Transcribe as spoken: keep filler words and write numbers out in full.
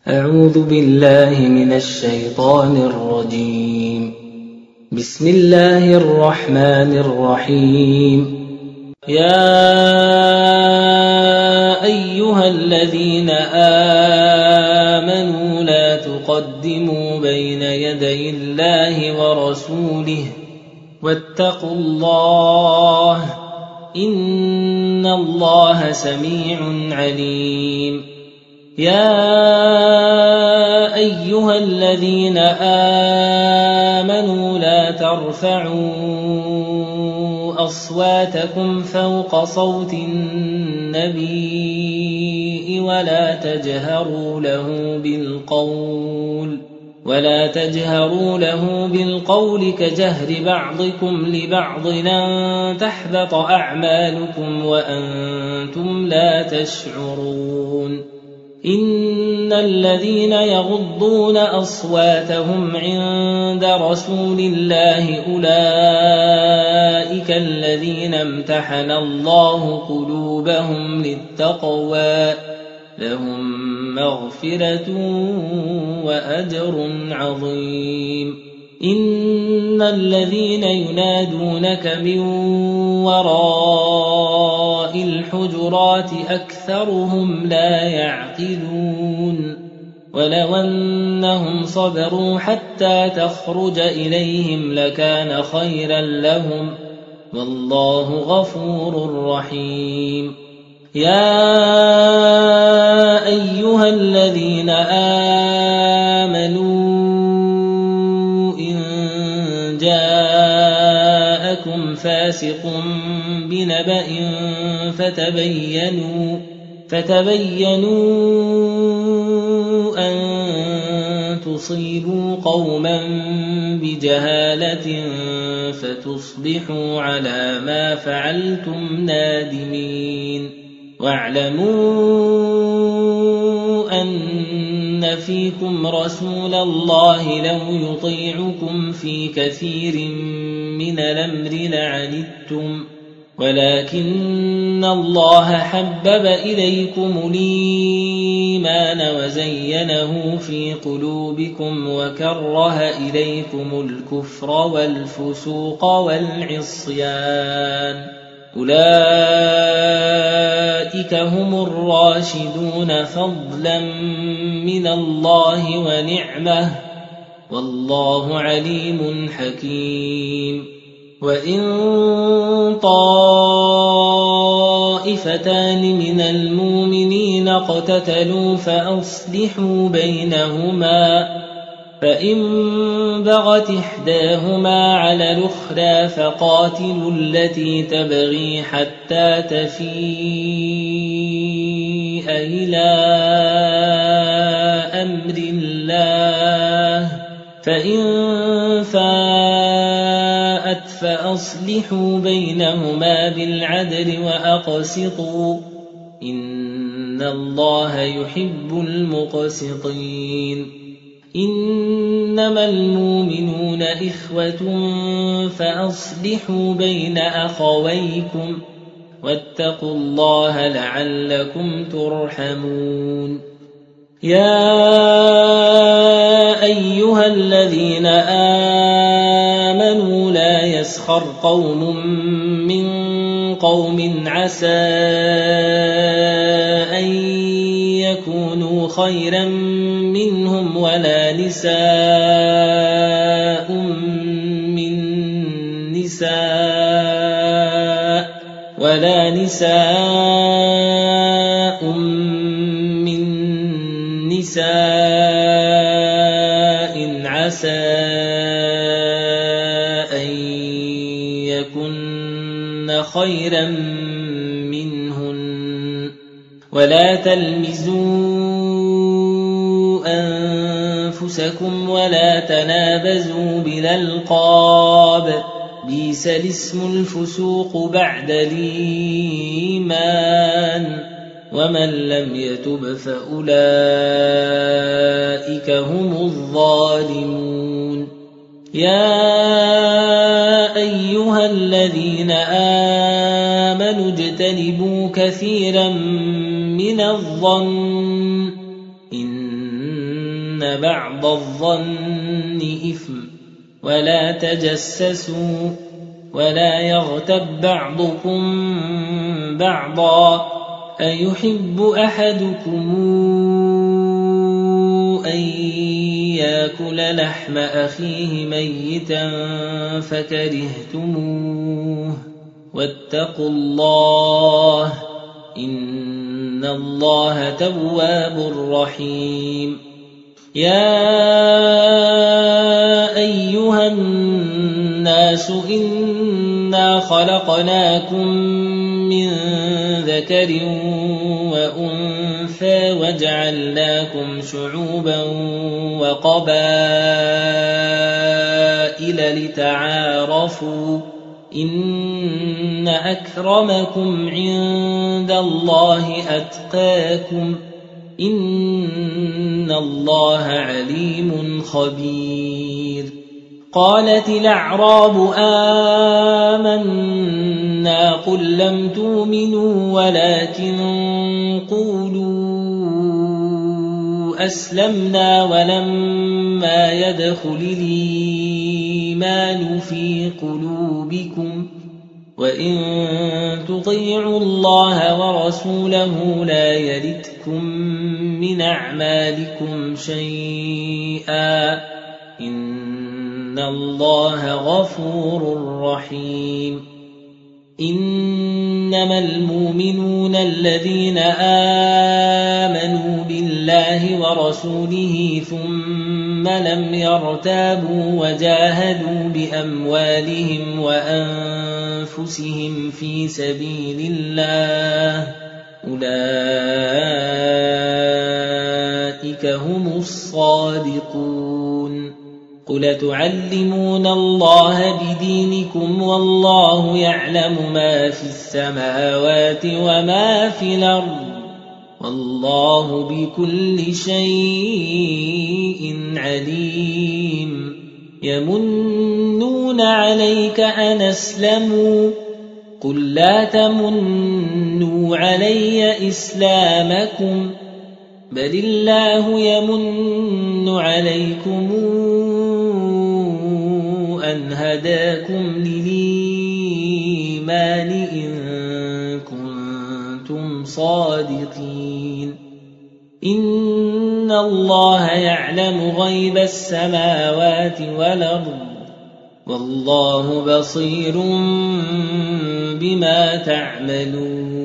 أعوذ بالله من الشيطان الرجيم. بسم الله الرحمن الرحيم. يا أيها الذين آمنوا لا تقدموا بين يدي الله ورسوله واتقوا الله إن الله سميع عليم. يا أيها الذين آمنوا لا ترفعوا أصواتكم فوق صوت النبي ولا تجهروا له بالقول ولا تجهروا له بالقول كجهر بعضكم لبعض أن تحبط أعمالكم وأنتم لا تشعرون. إن الذين يغضون أصواتهم عند رسول الله أولئك الذين امتحن الله قلوبهم للتقوى لهم مغفرة وأجر عظيم. إن الذين ينادونك من وراء الحجرات أكثرهم لا يعقلون. ولو أنهم صبروا حتى تخرج إليهم لكان خيرا لهم والله غفور رحيم. يا أيها الذين آمنوا إن جاءكم فاسق بنبأ فتبينوا فتبينوا أن تصيبوا قوما بجهالة فتصبحوا على ما فعلتم نادمين. واعلموا أن فيكم رسول الله لو يطيعكم في كثير من الأمر لعنتم ولكن الله حبب إليكم الإيمان وزينه في قلوبكم وكره إليكم الكفر والفسوق والعصيان أولئك هم الراشدون فضلا من الله ونعمه والله عليم حكيم. وإن طائفتان من المؤمنين اقتتلوا فأصلحوا بينهما فإن بغت إحداهما على الأخرى فقاتلوا التي تبغي حتى تفيء إلى أمر الله فإن فاءت فأصلحوا بينهما بالعدل وأقسطوا إن الله يحب المقسطين. إنما المؤمنون إخوة فأصلحوا بين أخويكم واتقوا الله لعلكم ترحمون. يا أيها الذين آمنوا لا يسخر قوم من قوم عسى أن يكونوا خيرا منهم ولا نساء من نساء ولا نساء من نساء عسى أن يكن خيرا منهن ولا تلمزوا أنفسكم ولا تنابزوا بالألقاب بئس الاسم الفسوق بعد الإيمان ومن لم يتب فأولئك هم الظالمون. يا أيها الذين آمنوا اجتنبوا كثيرا من الظن إن بعض الظن إثم ولا تجسسوا ولا يغتب بعضكم بعضا أيحب أحدكم أن يأكل لحم أخيه ميتا فكرهتموه واتقوا الله إن الله تواب رحيم يا أيها الناس إنا خلقناكم من ذكر وأنثى وجعلناكم شعوبا وقبائل لتعارفوا إن أكرمكم عند الله أتقاكم إن الله عليم خبير قالت الأعراب آمنا قل لم تؤمنوا ولكن قولوا أسلمنا ولما يدخل الإيمان في قلوبكم وإن تطيعوا الله ورسوله لا يلتكم من أعمالكم شيئا إن الله غفور رحيم إنما المؤمنون الذين آمنوا بالله ورسوله ثم لم يرتابوا وجاهدوا بأموالهم وأنفسهم في سبيل الله أولئك هم الصادقون قل تعلمون الله بدينكم والله يعلم ما في السماوات وما في الأرض والله بكل شيء عليم يمنون عليك أن أسلموا قل لا تمنوا علي إسلامكم بل الله يمن عليكم أن هداكم للإيمان إن كنتم صادقين إن الله يعلم غيب السماوات والأرض والله بصير بما تعملون